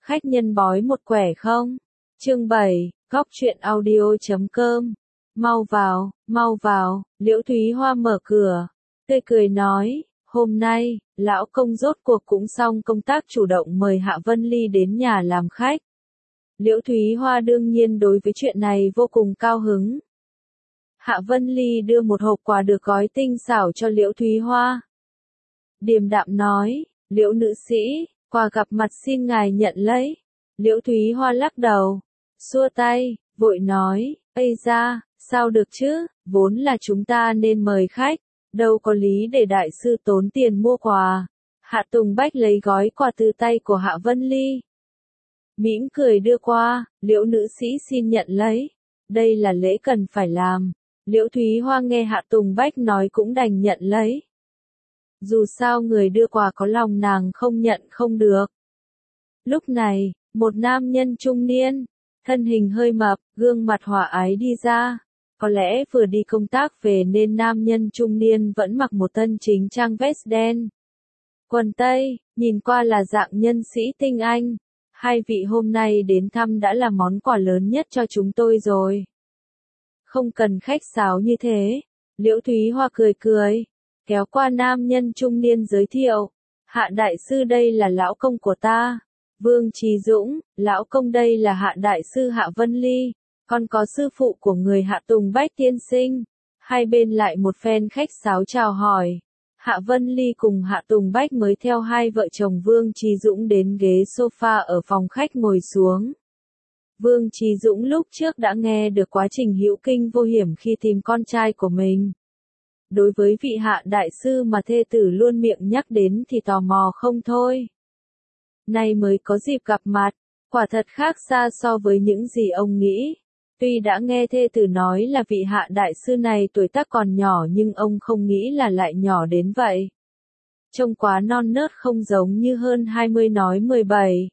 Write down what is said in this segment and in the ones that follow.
khách nhân bói một quẻ không? Chương 7, góc truyện audio.com. Mau vào, Liễu Thúy Hoa mở cửa, tươi cười nói, hôm nay, lão công rốt cuộc cũng xong công tác chủ động mời Hạ Vân Ly đến nhà làm khách. Liễu Thúy Hoa đương nhiên đối với chuyện này vô cùng cao hứng. Hạ Vân Ly đưa một hộp quà được gói tinh xảo cho Liễu Thúy Hoa. Điềm đạm nói, Liễu nữ sĩ, quà gặp mặt xin ngài nhận lấy. Liễu Thúy Hoa lắc đầu, xua tay, vội nói, ây da, sao được chứ, vốn là chúng ta nên mời khách, đâu có lý để đại sư tốn tiền mua quà. Hạ Tùng Bách lấy gói quà từ tay của Hạ Vân Ly. Mỉm cười đưa qua, Liễu nữ sĩ xin nhận lấy, đây là lễ cần phải làm. Liễu Thúy Hoa nghe Hạ Tùng Bách nói cũng đành nhận lấy. Dù sao người đưa quà có lòng nàng không nhận không được. Lúc này, một nam nhân trung niên, thân hình hơi mập, gương mặt hòa ái đi ra. Có lẽ vừa đi công tác về nên nam nhân trung niên vẫn mặc một thân chính trang vest đen. Quần tây, nhìn qua là dạng nhân sĩ tinh anh. Hai vị hôm nay đến thăm đã là món quà lớn nhất cho chúng tôi rồi. Không cần khách sáo như thế. Liễu Thúy Hoa cười cười, kéo qua nam nhân trung niên giới thiệu. Hạ đại sư đây là lão công của ta. Vương Trí Dũng, lão công đây là Hạ đại sư Hạ Vân Ly. Còn có sư phụ của người Hạ Tùng Bách tiên sinh. Hai bên lại một phen khách sáo chào hỏi. Hạ Vân Ly cùng Hạ Tùng Bách mới theo hai vợ chồng Vương Trí Dũng đến ghế sofa ở phòng khách ngồi xuống. Vương Trí Dũng lúc trước đã nghe được quá trình hữu kinh vô hiểm khi tìm con trai của mình. Đối với vị Hạ đại sư mà thê tử luôn miệng nhắc đến thì tò mò không thôi. Nay mới có dịp gặp mặt, quả thật khác xa so với những gì ông nghĩ. Tuy đã nghe thê tử nói là vị Hạ đại sư này tuổi tác còn nhỏ nhưng ông không nghĩ là lại nhỏ đến vậy. Trông quá non nớt không giống như hơn 20 nói 17.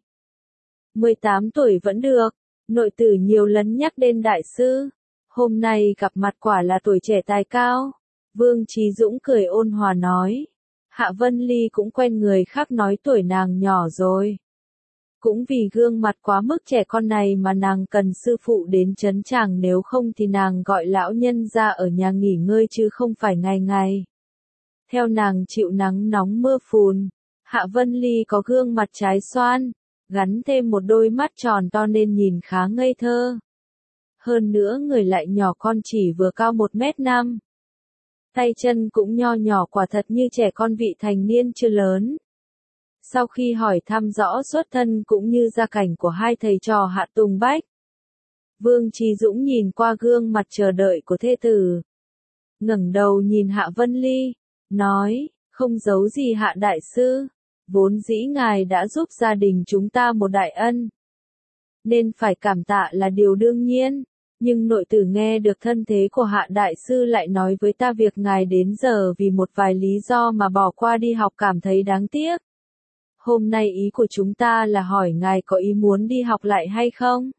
18 tuổi vẫn được, nội tử nhiều lần nhắc đến đại sư. Hôm nay gặp mặt quả là tuổi trẻ tài cao. Vương Trí Dũng cười ôn hòa nói. Hạ Vân Ly cũng quen người khác nói tuổi nàng nhỏ rồi. Cũng vì gương mặt quá mức trẻ con này mà nàng cần sư phụ đến trấn tràng, nếu không thì nàng gọi lão nhân ra ở nhà nghỉ ngơi chứ không phải ngày ngày. Theo nàng chịu nắng nóng mưa phùn, Hạ Vân Ly có gương mặt trái xoan, gắn thêm một đôi mắt tròn to nên nhìn khá ngây thơ. Hơn nữa người lại nhỏ con chỉ vừa cao 1m5. Tay chân cũng nho nhỏ quả thật như trẻ con vị thành niên chưa lớn. Sau khi hỏi thăm rõ xuất thân cũng như gia cảnh của hai thầy trò Hạ Tùng Bách, Vương Trí Dũng nhìn qua gương mặt chờ đợi của thê tử. Ngẩng đầu nhìn Hạ Vân Ly, nói, không giấu gì Hạ đại sư, vốn dĩ ngài đã giúp gia đình chúng ta một đại ân. Nên phải cảm tạ là điều đương nhiên, nhưng nội tử nghe được thân thế của Hạ đại sư lại nói với ta việc ngài đến giờ vì một vài lý do mà bỏ qua đi học cảm thấy đáng tiếc. Hôm nay ý của chúng ta là hỏi ngài có ý muốn đi học lại hay không?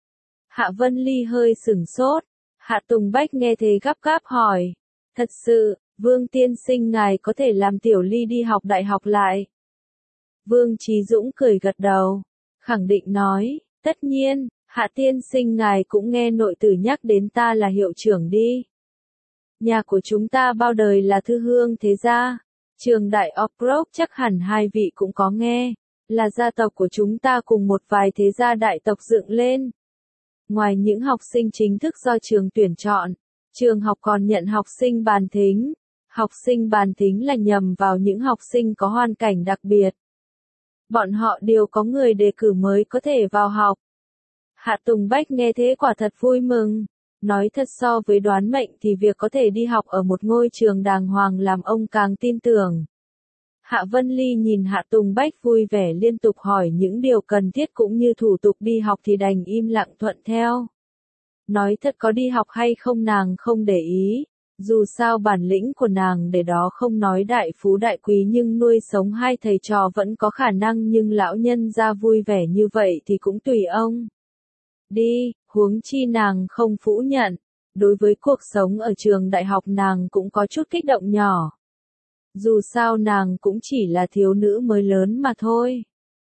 Hạ Vân Ly hơi sửng sốt. Hạ Tùng Bách nghe thế gấp gáp hỏi. Thật sự, Vương tiên sinh ngài có thể làm Tiểu Ly đi học đại học lại. Vương Trí Dũng cười gật đầu, khẳng định nói, tất nhiên, Hạ tiên sinh ngài cũng nghe nội tử nhắc đến ta là hiệu trưởng đi. Nhà của chúng ta bao đời là thư hương thế gia. Trường Đại Oxford chắc hẳn hai vị cũng có nghe, là gia tộc của chúng ta cùng một vài thế gia đại tộc dựng lên. Ngoài những học sinh chính thức do trường tuyển chọn, trường học còn nhận học sinh bàn thính. Học sinh bàn thính là nhằm vào những học sinh có hoàn cảnh đặc biệt. Bọn họ đều có người đề cử mới có thể vào học. Hạ Tùng Bách nghe thế quả thật vui mừng. Nói thật so với đoán mệnh thì việc có thể đi học ở một ngôi trường đàng hoàng làm ông càng tin tưởng. Hạ Vân Ly nhìn Hạ Tùng Bách vui vẻ liên tục hỏi những điều cần thiết cũng như thủ tục đi học thì đành im lặng thuận theo. Nói thật có đi học hay không nàng không để ý, dù sao bản lĩnh của nàng để đó không nói đại phú đại quý nhưng nuôi sống hai thầy trò vẫn có khả năng, nhưng lão nhân ra vui vẻ như vậy thì cũng tùy ông. Đi, huống chi nàng không phủ nhận, đối với cuộc sống ở trường đại học nàng cũng có chút kích động nhỏ. Dù sao nàng cũng chỉ là thiếu nữ mới lớn mà thôi.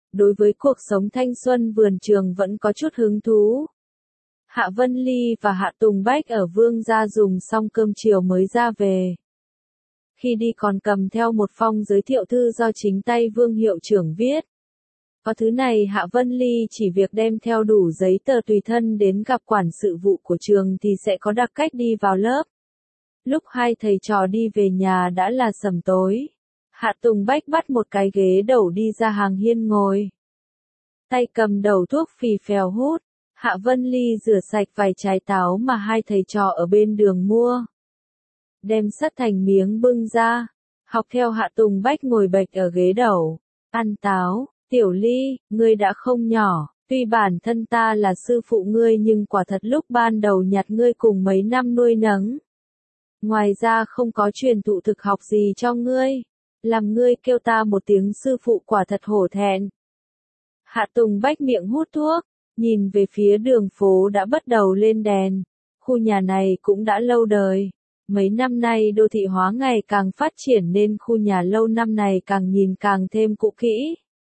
đối với cuộc sống thanh xuân vườn trường vẫn có chút hứng thú. Hạ Vân Ly và Hạ Tùng Bách ở Vương gia dùng xong cơm chiều mới ra về. Khi đi còn cầm theo một phong giới thiệu thư do chính tay Vương hiệu trưởng viết. Có thứ này Hạ Vân Ly chỉ việc đem theo đủ giấy tờ tùy thân đến gặp quản sự vụ của trường thì sẽ có đặc cách đi vào lớp. Lúc hai thầy trò đi về nhà đã là sẩm tối. Hạ Tùng Bách bắt một cái ghế đầu đi ra hàng hiên ngồi. Tay cầm đầu thuốc phì phèo hút. Hạ Vân Ly rửa sạch vài trái táo mà hai thầy trò ở bên đường mua. Đem sắt thành miếng bưng ra. Học theo Hạ Tùng Bách ngồi bệch ở ghế đầu. Ăn táo, Tiểu Ly, ngươi đã không nhỏ. Tuy bản thân ta là sư phụ ngươi nhưng quả thật lúc ban đầu nhặt ngươi cùng mấy năm nuôi nấng. Ngoài ra không có truyền thụ thực học gì cho ngươi. Làm ngươi kêu ta một tiếng sư phụ quả thật hổ thẹn. Hạ Tùng Bách miệng hút thuốc, nhìn về phía đường phố đã bắt đầu lên đèn. Khu nhà này cũng đã lâu đời. Mấy năm nay đô thị hóa ngày càng phát triển nên khu nhà lâu năm này càng nhìn càng thêm cũ kỹ.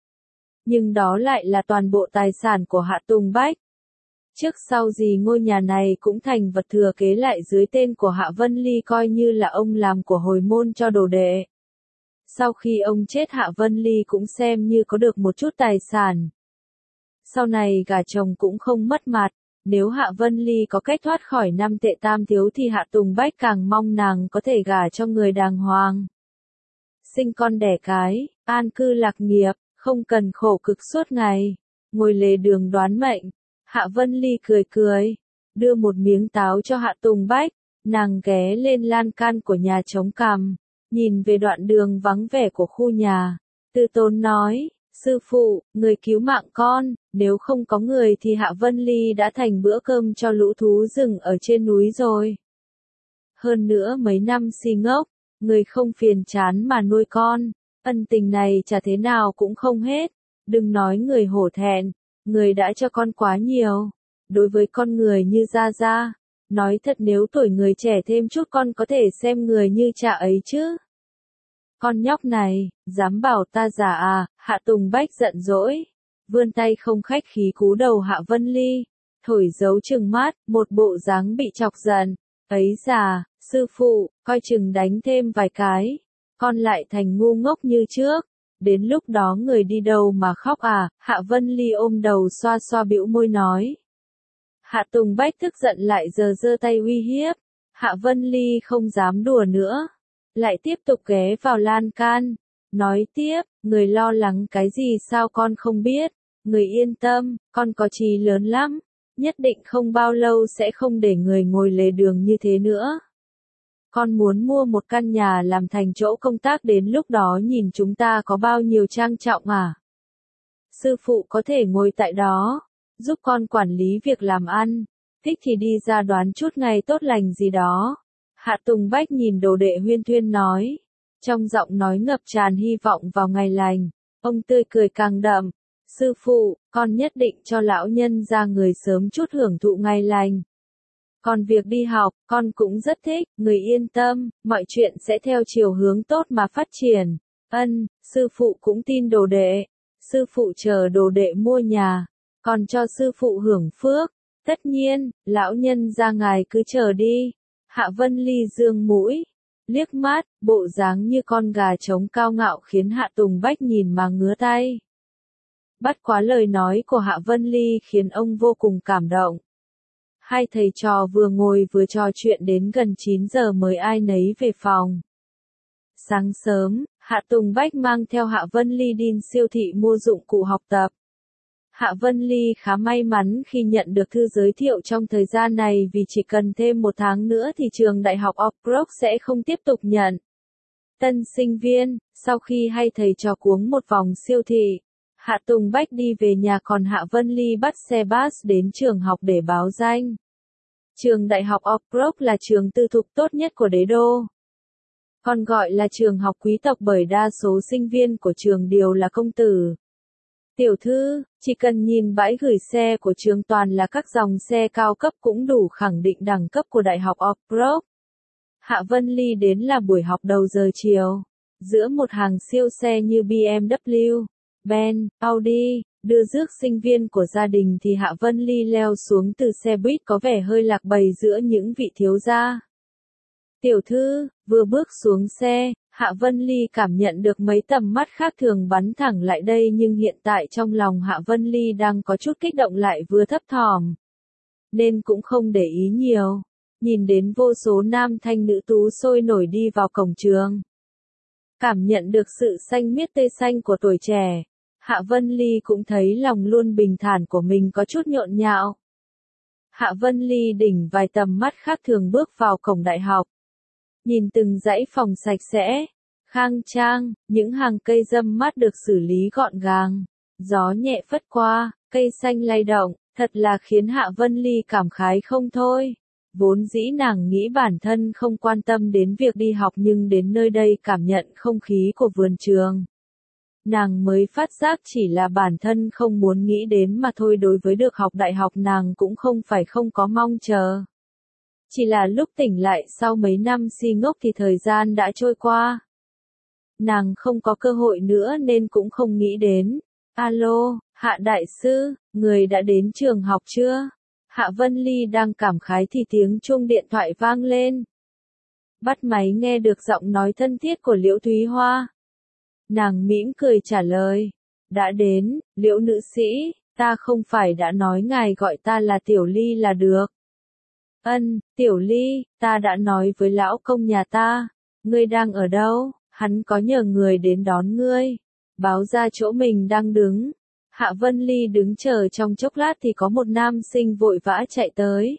Nhưng đó lại là toàn bộ tài sản của Hạ Tùng Bách. Trước sau gì ngôi nhà này cũng thành vật thừa kế lại dưới tên của Hạ Vân Ly coi như là ông làm của hồi môn cho đồ đệ. Sau khi ông chết Hạ Vân Ly cũng xem như có được một chút tài sản. Sau này gả chồng cũng không mất mặt, nếu Hạ Vân Ly có cách thoát khỏi năm tệ tam thiếu thì Hạ Tùng Bách càng mong nàng có thể gả cho người đàng hoàng. Sinh con đẻ cái, an cư lạc nghiệp, không cần khổ cực suốt ngày, ngồi lề đường đoán mệnh. Hạ Vân Ly cười cười, đưa một miếng táo cho Hạ Tùng Bách, nàng ghé lên lan can của nhà chống cằm, nhìn về đoạn đường vắng vẻ của khu nhà, từ tốn nói, sư phụ, người cứu mạng con, nếu không có người thì Hạ Vân Ly đã thành bữa cơm cho lũ thú rừng ở trên núi rồi. Hơn nữa mấy năm si ngốc, người không phiền chán mà nuôi con, ân tình này chả thế nào cũng không hết, đừng nói người hổ thẹn. Người đã cho con quá nhiều. Đối với con người như Gia Gia, nói thật nếu tuổi người trẻ thêm chút con có thể xem người như cha ấy chứ. Con nhóc này, dám bảo ta già à, Hạ Tùng Bách giận dỗi. Vươn tay không khách khí cú đầu Hạ Vân Ly, thổi dấu trừng mắt, một bộ dáng bị chọc giận. Ấy già, sư phụ, coi chừng đánh thêm vài cái. Con lại thành ngu ngốc như trước. Đến lúc đó người đi đâu mà khóc à, Hạ Vân Ly ôm đầu xoa xoa bĩu môi nói. Hạ Tùng Bách tức giận lại giơ tay uy hiếp. Hạ Vân Ly không dám đùa nữa. Lại tiếp tục ghé vào lan can. Nói tiếp, người lo lắng cái gì sao con không biết. Người yên tâm, con có chí lớn lắm. Nhất định không bao lâu sẽ không để người ngồi lề đường như thế nữa. Con muốn mua một căn nhà làm thành chỗ công tác đến lúc đó nhìn chúng ta có bao nhiêu trang trọng à? Sư phụ có thể ngồi tại đó, giúp con quản lý việc làm ăn, thích thì đi ra đoán chút ngày tốt lành gì đó. Hạ Tùng Bách nhìn đồ đệ huyên thuyên nói, trong giọng nói ngập tràn hy vọng vào ngày lành, ông tươi cười càng đậm. Sư phụ, con nhất định cho lão nhân ra người sớm chút hưởng thụ ngày lành. Còn việc đi học, con cũng rất thích, người yên tâm, mọi chuyện sẽ theo chiều hướng tốt mà phát triển. Sư phụ cũng tin đồ đệ. Sư phụ chờ đồ đệ mua nhà, còn cho sư phụ hưởng phước. Tất nhiên, lão nhân ra ngài cứ chờ đi. Hạ Vân Ly dương mũi, liếc mắt, bộ dáng như con gà trống cao ngạo khiến Hạ Tùng Bách nhìn mà ngứa tay. Bắt quá lời nói của Hạ Vân Ly khiến ông vô cùng cảm động. Hai thầy trò vừa ngồi vừa trò chuyện đến gần 9 giờ mới ai nấy về phòng. Sáng sớm, Hạ Tùng Bách mang theo Hạ Vân Ly đi siêu thị mua dụng cụ học tập. Hạ Vân Ly khá may mắn khi nhận được thư giới thiệu trong thời gian này vì chỉ cần thêm một tháng nữa thì trường đại học Oxford sẽ không tiếp tục nhận tân sinh viên. Sau khi hai thầy trò cuống một vòng siêu thị, Hạ Tùng Bách đi về nhà còn Hạ Vân Ly bắt xe bus đến trường học để báo danh. Trường đại học Oxford là trường tư thục tốt nhất của đế đô. Còn gọi là trường học quý tộc bởi đa số sinh viên của trường đều là công tử. Tiểu thư, chỉ cần nhìn bãi gửi xe của trường toàn là các dòng xe cao cấp cũng đủ khẳng định đẳng cấp của đại học Oxford. Hạ Vân Ly đến là buổi học đầu giờ chiều. Giữa một hàng siêu xe như BMW, Ben, Audi, đưa rước sinh viên của gia đình thì Hạ Vân Ly leo xuống từ xe buýt có vẻ hơi lạc bầy giữa những vị thiếu gia. Tiểu thư, vừa bước xuống xe, Hạ Vân Ly cảm nhận được mấy tầm mắt khác thường bắn thẳng lại đây nhưng hiện tại trong lòng Hạ Vân Ly đang có chút kích động lại vừa thấp thỏm. Nên cũng không để ý nhiều. Nhìn đến vô số nam thanh nữ tú sôi nổi đi vào cổng trường. Cảm nhận được sự xanh miết tươi xanh của tuổi trẻ. Hạ Vân Ly cũng thấy lòng luôn bình thản của mình có chút nhộn nhạo. Hạ Vân Ly đỉnh vài tầm mắt khác thường bước vào cổng đại học. Nhìn từng dãy phòng sạch sẽ, khang trang, những hàng cây râm mát được xử lý gọn gàng. Gió nhẹ phất qua, cây xanh lay động, thật là khiến Hạ Vân Ly cảm khái không thôi. Vốn dĩ nàng nghĩ bản thân không quan tâm đến việc đi học nhưng đến nơi đây cảm nhận không khí của vườn trường. Nàng mới phát giác chỉ là bản thân không muốn nghĩ đến mà thôi, đối với được học đại học nàng cũng không phải không có mong chờ. Chỉ là lúc tỉnh lại sau mấy năm si ngốc thì thời gian đã trôi qua. Nàng không có cơ hội nữa nên cũng không nghĩ đến. Alo, Hạ đại sư, người đã đến trường học chưa? Hạ Vân Ly đang cảm khái thì tiếng chuông điện thoại vang lên. Bắt máy nghe được giọng nói thân thiết của Liễu Thúy Hoa. Nàng mỉm cười trả lời. Đã đến, Liễu nữ sĩ, ta không phải đã nói ngài gọi ta là Tiểu Ly là được. Ân, Tiểu Ly, ta đã nói với lão công nhà ta. Ngươi đang ở đâu? Hắn có nhờ người đến đón ngươi. Báo ra chỗ mình đang đứng. Hạ Vân Ly đứng chờ trong chốc lát thì có một nam sinh vội vã chạy tới.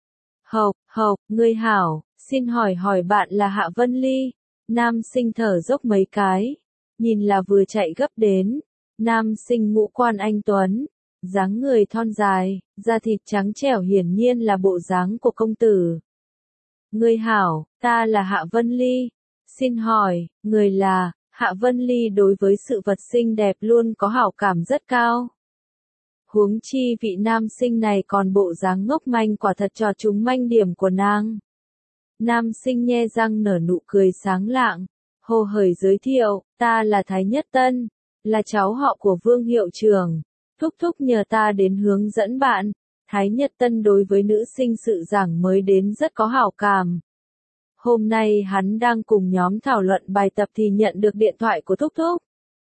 Hộc, ngươi hảo, xin hỏi bạn là Hạ Vân Ly. Nam sinh thở dốc mấy cái. Nhìn là vừa chạy gấp đến. Nam sinh ngũ quan anh tuấn. Dáng người thon dài, da thịt trắng trẻo hiển nhiên là bộ dáng của công tử. Ngươi hảo, ta là Hạ Vân Ly. Xin hỏi, người là... Hạ Vân Ly đối với sự vật xinh đẹp luôn có hảo cảm rất cao. Huống chi vị nam sinh này còn bộ dáng ngốc manh quả thật trò trúng manh điểm của nàng. Nam sinh nhe răng nở nụ cười sáng lạng, hồ hởi giới thiệu, ta là Thái Nhất Tân, là cháu họ của Vương hiệu trưởng. Thúc thúc nhờ ta đến hướng dẫn bạn. Thái Nhất Tân đối với nữ sinh sự giảng mới đến rất có hảo cảm. Hôm nay hắn đang cùng nhóm thảo luận bài tập thì nhận được điện thoại của Thúc Thúc.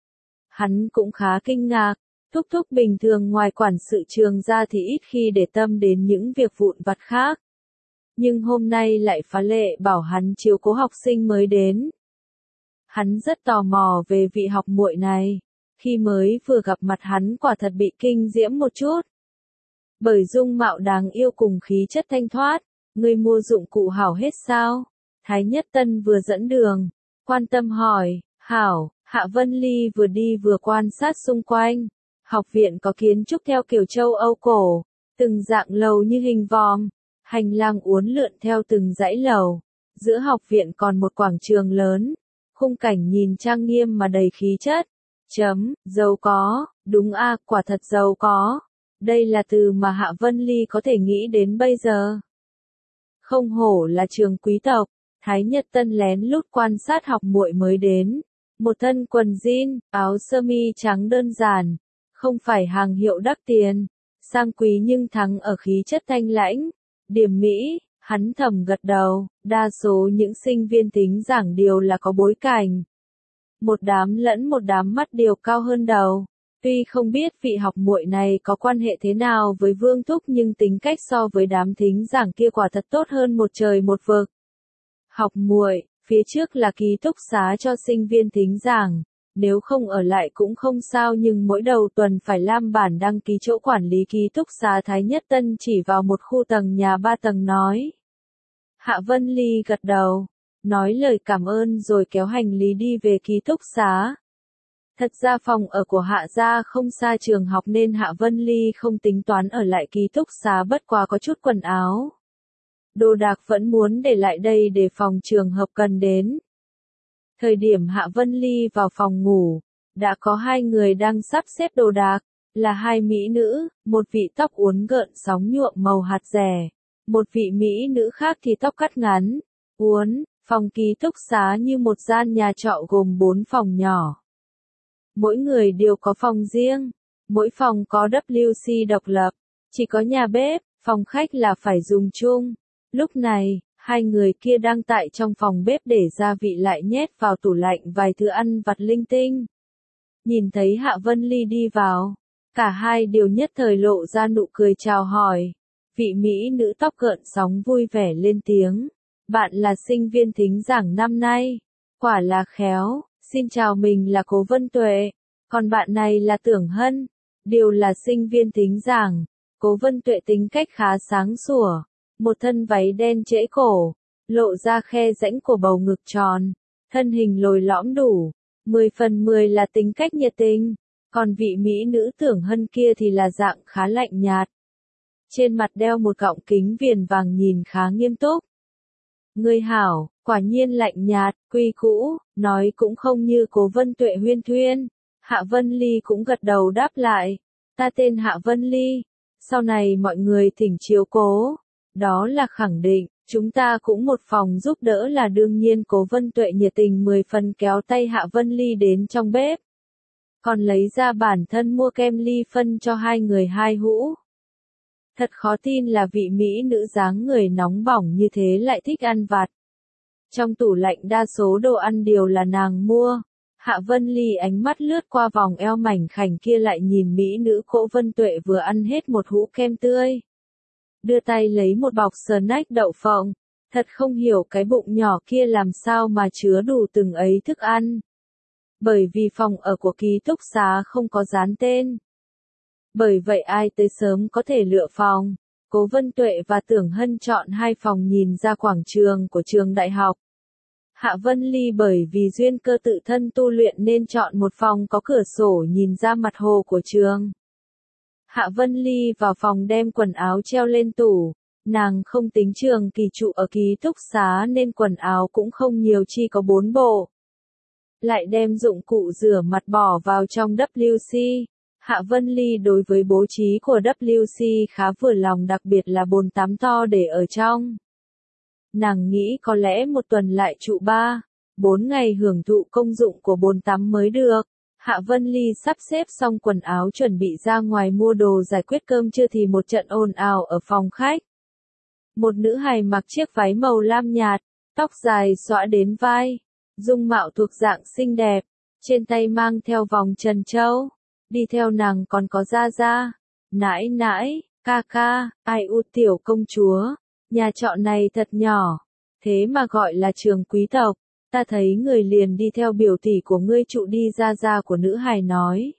Hắn cũng khá kinh ngạc, Thúc Thúc bình thường ngoài quản sự trường ra thì ít khi để tâm đến những việc vụn vặt khác. Nhưng hôm nay lại phá lệ bảo hắn chiếu cố học sinh mới đến. Hắn rất tò mò về vị học muội này, khi mới vừa gặp mặt hắn quả thật bị kinh diễm một chút. Bởi dung mạo đáng yêu cùng khí chất thanh thoát, người mua dụng cụ hảo hết sao? Thái Nhất Tân vừa dẫn đường, quan tâm hỏi, hảo, Hạ Vân Ly vừa đi vừa quan sát xung quanh. Học viện có kiến trúc theo kiểu châu Âu cổ, từng dạng lầu như hình vòm, hành lang uốn lượn theo từng dãy lầu. Giữa học viện còn một quảng trường lớn, khung cảnh nhìn trang nghiêm mà đầy khí chất. Giàu có, đúng a, quả thật giàu có. Đây là từ mà Hạ Vân Ly có thể nghĩ đến bây giờ. Không hổ là trường quý tộc. Thái Nhất Tân lén lút quan sát học muội mới đến. Một thân quần jean, áo sơ mi trắng đơn giản. Không phải hàng hiệu đắt tiền. Sang quý nhưng thắng ở khí chất thanh lãnh. Điềm mỹ, hắn thầm gật đầu. Đa số những sinh viên tính giảng điều là có bối cảnh. Một đám lẫn một đám mắt điều cao hơn đầu. Tuy không biết vị học muội này có quan hệ thế nào với Vương Thúc nhưng tính cách so với đám thính giảng kia quả thật tốt hơn một trời một vực. Học muội, phía trước là ký túc xá cho sinh viên thính giảng, nếu không ở lại cũng không sao nhưng mỗi đầu tuần phải làm bản đăng ký chỗ quản lý ký túc xá. Thái Nhất Tân chỉ vào một khu tầng nhà 3 tầng nói. Hạ Vân Ly gật đầu, nói lời cảm ơn rồi kéo hành lý đi về ký túc xá. Thật ra phòng ở của Hạ gia không xa trường học nên Hạ Vân Ly không tính toán ở lại ký túc xá, bất quá có chút quần áo. Đồ đạc vẫn muốn để lại đây để phòng trường hợp cần đến. Thời điểm Hạ Vân Ly vào phòng ngủ, đã có hai người đang sắp xếp đồ đạc, là hai mỹ nữ, một vị tóc uốn gợn sóng nhuộm màu hạt rẻ, một vị mỹ nữ khác thì tóc cắt ngắn, uốn. Phòng ký túc xá như một gian nhà trọ gồm 4 phòng nhỏ. Mỗi người đều có phòng riêng, mỗi phòng có WC độc lập, chỉ có nhà bếp, phòng khách là phải dùng chung. Lúc này, hai người kia đang tại trong phòng bếp để gia vị lại nhét vào tủ lạnh vài thứ ăn vặt linh tinh. Nhìn thấy Hạ Vân Ly đi vào, cả hai đều nhất thời lộ ra nụ cười chào hỏi. Vị mỹ nữ tóc gợn sóng vui vẻ lên tiếng. Bạn là sinh viên thính giảng năm nay. Quả là khéo, xin chào, mình là Cố Vân Tuệ. Còn bạn này là Tưởng Hân. Đều là sinh viên thính giảng. Cố Vân Tuệ tính cách khá sáng sủa. Một thân váy đen trễ cổ, lộ ra khe rãnh của bầu ngực tròn. Thân hình lồi lõm đủ. 10 phần 10 là tính cách nhiệt tình. Còn vị mỹ nữ Tưởng Hân kia thì là dạng khá lạnh nhạt. Trên mặt đeo một gọng kính viền vàng nhìn khá nghiêm túc. Người hảo, quả nhiên lạnh nhạt, quy cũ, nói cũng không như Cố Vân Tuệ huyên thuyên. Hạ Vân Ly cũng gật đầu đáp lại. Ta tên Hạ Vân Ly. Sau này mọi người thỉnh chiếu cố. Đó là khẳng định, chúng ta cũng một phòng giúp đỡ là đương nhiên. Cố Vân Tuệ nhiệt tình 10 phần kéo tay Hạ Vân Ly đến trong bếp. Còn lấy ra bản thân mua kem ly phân cho hai người hai hũ. Thật khó tin là vị mỹ nữ dáng người nóng bỏng như thế lại thích ăn vặt. Trong tủ lạnh đa số đồ ăn đều là nàng mua. Hạ Vân Ly ánh mắt lướt qua vòng eo mảnh khảnh kia lại nhìn mỹ nữ Cố Vân Tuệ vừa ăn hết một hũ kem tươi. Đưa tay lấy một bọc snack đậu phộng. Thật không hiểu cái bụng nhỏ kia làm sao mà chứa đủ từng ấy thức ăn. Bởi vì phòng ở của ký túc xá không có dán tên. Bởi vậy ai tới sớm có thể lựa phòng. Cố Vân Tuệ và Tưởng Hân chọn hai phòng nhìn ra quảng trường của trường đại học. Hạ Vân Ly bởi vì duyên cơ tự thân tu luyện nên chọn một phòng có cửa sổ nhìn ra mặt hồ của trường. Hạ Vân Ly vào phòng đem quần áo treo lên tủ. Nàng không tính trường kỳ trụ ở ký túc xá nên quần áo cũng không nhiều, chỉ có 4 bộ. Lại đem dụng cụ rửa mặt bỏ vào trong WC. Hạ Vân Ly đối với bố trí của WC khá vừa lòng, đặc biệt là bồn tắm to để ở trong. Nàng nghĩ có lẽ một tuần lại trụ 4 ngày hưởng thụ công dụng của bồn tắm mới được. Hạ Vân Ly sắp xếp xong quần áo chuẩn bị ra ngoài mua đồ giải quyết cơm trưa thì một trận ồn ào ở phòng khách. Một nữ hài mặc chiếc váy màu lam nhạt, tóc dài xõa đến vai, dung mạo thuộc dạng xinh đẹp, trên tay mang theo vòng trân châu. Đi theo nàng còn có Gia Gia, nãi nãi, ca ca, ai u tiểu công chúa. Nhà trọ này thật nhỏ, thế mà gọi là trường quý tộc. Ta thấy người liền đi theo biểu tỷ của ngươi trụ đi. Gia Gia của nữ hài nói.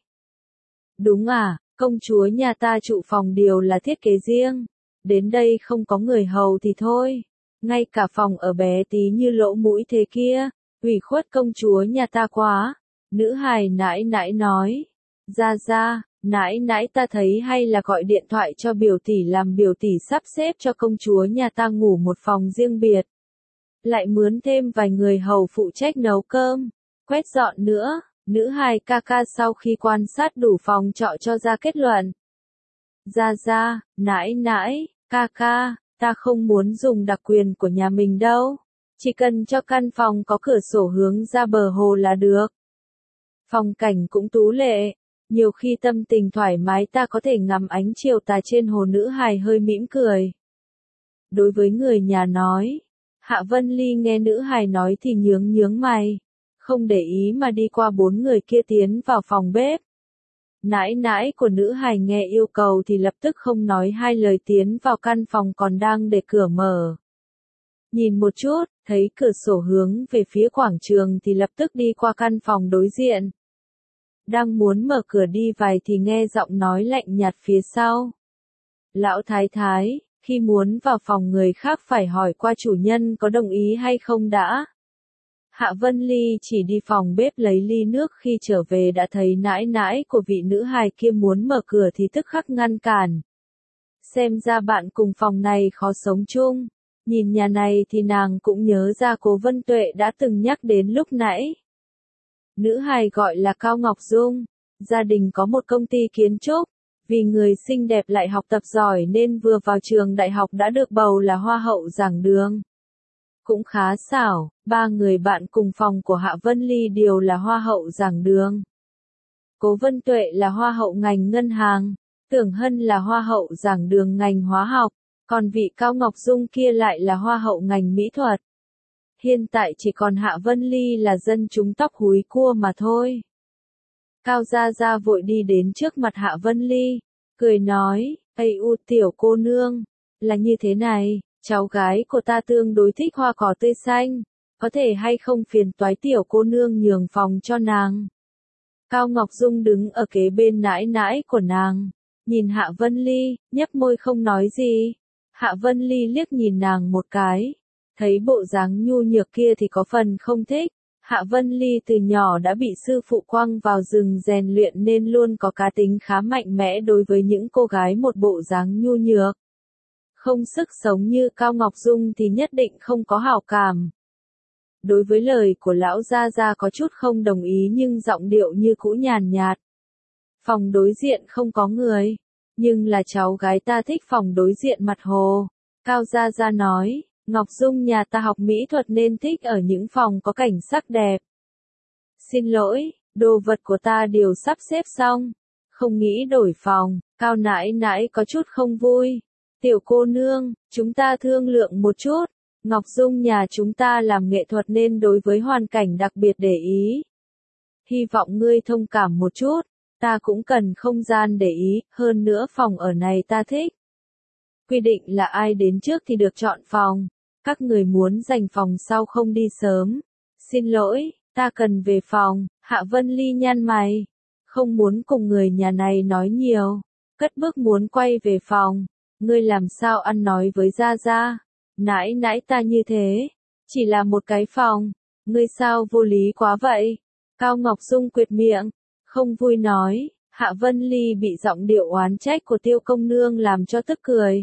Đúng à, công chúa nhà ta trụ phòng đều là thiết kế riêng. Đến đây không có người hầu thì thôi. Ngay cả phòng ở bé tí như lỗ mũi thế kia. Ủy khuất công chúa nhà ta quá. Nữ hài nãi nãi nói. Gia Gia, nãi nãi ta thấy hay là gọi điện thoại cho biểu tỷ làm biểu tỷ sắp xếp cho công chúa nhà ta ngủ một phòng riêng biệt. Lại mướn thêm vài người hầu phụ trách nấu cơm, quét dọn nữa. Nữ hài ca ca sau khi quan sát đủ phòng trọ cho ra kết luận. Gia Gia, nãi nãi, ca ca, ta không muốn dùng đặc quyền của nhà mình đâu. Chỉ cần cho căn phòng có cửa sổ hướng ra bờ hồ là được. Phong cảnh cũng tú lệ. Nhiều khi tâm tình thoải mái ta có thể ngắm ánh chiều tà trên hồ. Nữ hài hơi mỉm cười. Đối với người nhà nói. Hạ Vân Ly nghe nữ hài nói thì nhướng nhướng mày. Không để ý mà đi qua 4 người kia tiến vào phòng bếp. Nãi nãi của nữ hài nghe yêu cầu thì lập tức không nói hai lời tiến vào căn phòng còn đang để cửa mở. Nhìn một chút, thấy cửa sổ hướng về phía quảng trường thì lập tức đi qua căn phòng đối diện. Đang muốn mở cửa đi vài thì nghe giọng nói lạnh nhạt phía sau. Lão thái thái, khi muốn vào phòng người khác phải hỏi qua chủ nhân có đồng ý hay không đã. Hạ Vân Ly chỉ đi phòng bếp lấy ly nước, khi trở về đã thấy nãi nãi của vị nữ hài kia muốn mở cửa thì tức khắc ngăn cản. Xem ra bạn cùng phòng này khó sống chung. Nhìn nhà này thì nàng cũng nhớ ra Cố Vân Tuệ đã từng nhắc đến lúc nãy. Nữ hài gọi là Cao Ngọc Dung, gia đình có một công ty kiến trúc, vì người xinh đẹp lại học tập giỏi nên vừa vào trường đại học đã được bầu là hoa hậu giảng đường. Cũng khá xảo, 3 người bạn cùng phòng của Hạ Vân Ly đều là hoa hậu giảng đường. Cố Vân Tuệ là hoa hậu ngành ngân hàng, Tưởng Hân là hoa hậu giảng đường ngành hóa học, còn vị Cao Ngọc Dung kia lại là hoa hậu ngành mỹ thuật. Hiện tại chỉ còn Hạ Vân Ly là dân chúng tóc húi cua mà thôi. Cao Gia Gia vội đi đến trước mặt Hạ Vân Ly, cười nói, "Ây u tiểu cô nương, là như thế này, cháu gái của ta tương đối thích hoa cỏ tươi xanh, có thể hay không phiền toái tiểu cô nương nhường phòng cho nàng." Cao Ngọc Dung đứng ở kế bên nãi nãi của nàng, nhìn Hạ Vân Ly, nhếch môi không nói gì. Hạ Vân Ly liếc nhìn nàng một cái, thấy bộ dáng nhu nhược kia thì có phần không thích. Hạ Vân Ly từ nhỏ đã bị sư phụ quăng vào rừng rèn luyện nên luôn có cá tính khá mạnh mẽ đối với những cô gái một bộ dáng nhu nhược. Không sức sống như Cao Ngọc Dung thì nhất định không có hảo cảm. Đối với lời của lão Gia Gia có chút không đồng ý nhưng giọng điệu như cũ nhàn nhạt. Phòng đối diện không có người, nhưng là cháu gái ta thích phòng đối diện mặt hồ. Cao Gia Gia nói, Ngọc Dung nhà ta học mỹ thuật nên thích ở những phòng có cảnh sắc đẹp. Xin lỗi, đồ vật của ta đều sắp xếp xong, không nghĩ đổi phòng. Cao nãi nãi có chút không vui. Tiểu cô nương, chúng ta thương lượng một chút. Ngọc Dung nhà chúng ta làm nghệ thuật nên đối với hoàn cảnh đặc biệt để ý. Hy vọng ngươi thông cảm một chút, ta cũng cần không gian để ý, hơn nữa phòng ở này ta thích. Quy định là ai đến trước thì được chọn phòng, các người muốn dành phòng sau không đi sớm. Xin lỗi, ta cần về phòng. Hạ Vân Ly nhăn mày, không muốn cùng người nhà này nói nhiều, cất bước muốn quay về phòng. Ngươi làm sao ăn nói với Gia Gia? Nãi nãi ta như thế, chỉ là một cái phòng, ngươi sao vô lý quá vậy? Cao Ngọc Dung quệt miệng, không vui nói. Hạ Vân Ly bị giọng điệu oán trách của Tiêu công nương làm cho tức cười.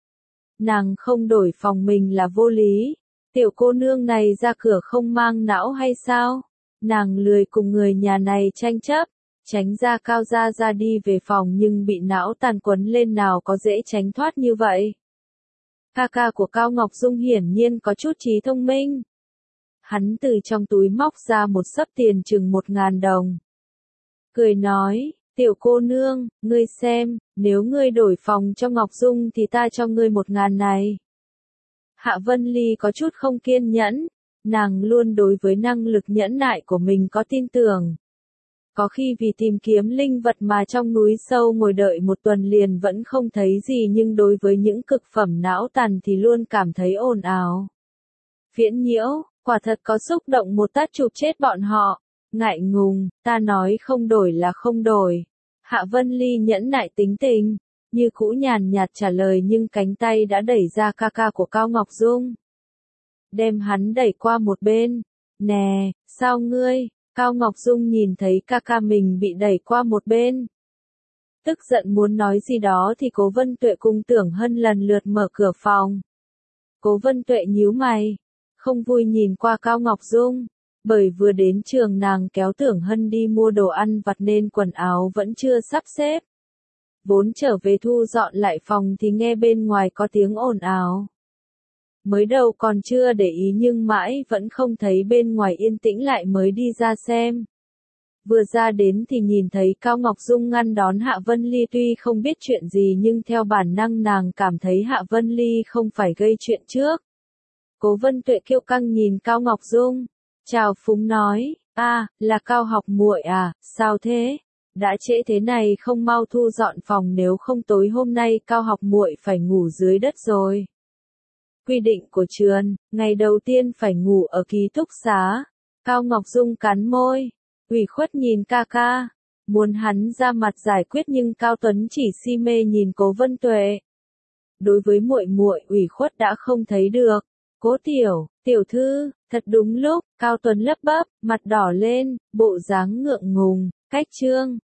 Nàng không đổi phòng mình là vô lý, tiểu cô nương này ra cửa không mang não hay sao? Nàng lười cùng người nhà này tranh chấp, tránh ra Cao Gia Gia đi về phòng nhưng bị não tàn quấn lên nào có dễ tránh thoát như vậy. Ca ca của Cao Ngọc Dung hiển nhiên có chút trí thông minh. Hắn từ trong túi móc ra một xấp tiền chừng 1.000 đồng. Cười nói, tiểu cô nương, ngươi xem, nếu ngươi đổi phòng cho Ngọc Dung thì ta cho ngươi 1.000 này. Hạ Vân Ly có chút không kiên nhẫn, nàng luôn đối với năng lực nhẫn nại của mình có tin tưởng. Có khi vì tìm kiếm linh vật mà trong núi sâu ngồi đợi một tuần liền vẫn không thấy gì nhưng đối với những cực phẩm não tàn thì luôn cảm thấy ồn ào. Viễn Nhiễu, quả thật có xúc động một tát chụp chết bọn họ. Ngại ngùng, ta nói không đổi là không đổi. Hạ Vân Ly nhẫn nại tính tình, như cũ nhàn nhạt trả lời nhưng cánh tay đã đẩy ra ca ca của Cao Ngọc Dung. Đem hắn đẩy qua một bên. Nè, sao ngươi? Cao Ngọc Dung nhìn thấy ca ca mình bị đẩy qua một bên. Tức giận muốn nói gì đó thì Cố Vân Tuệ cùng Tưởng Hân lần lượt mở cửa phòng. Cố Vân Tuệ nhíu mày, không vui nhìn qua Cao Ngọc Dung, bởi vừa đến trường nàng kéo Tưởng Hân đi mua đồ ăn vặt nên quần áo vẫn chưa sắp xếp. Vốn trở về thu dọn lại phòng thì nghe bên ngoài có tiếng ồn ào. Mới đầu còn chưa để ý nhưng mãi vẫn không thấy bên ngoài yên tĩnh lại mới đi ra xem. Vừa ra đến thì nhìn thấy Cao Ngọc Dung ngăn đón Hạ Vân Ly tuy không biết chuyện gì nhưng theo bản năng nàng cảm thấy Hạ Vân Ly không phải gây chuyện trước. Cố Vân Tuệ kiêu căng nhìn Cao Ngọc Dung, chào phúng nói, là Cao học muội à, sao thế? Đã trễ thế này không mau thu dọn phòng nếu không tối hôm nay Cao học muội phải ngủ dưới đất rồi. Quy định của trường, ngày đầu tiên phải ngủ ở ký túc xá. Cao Ngọc Dung cắn môi, ủy khuất nhìn ca ca, muốn hắn ra mặt giải quyết nhưng Cao Tuấn chỉ si mê nhìn Cố Vân Tuệ. Đối với muội muội ủy khuất đã không thấy được. Cố tiểu thư, thật đúng lúc, Cao Tuấn lấp bắp, mặt đỏ lên, bộ dáng ngượng ngùng, cách trương,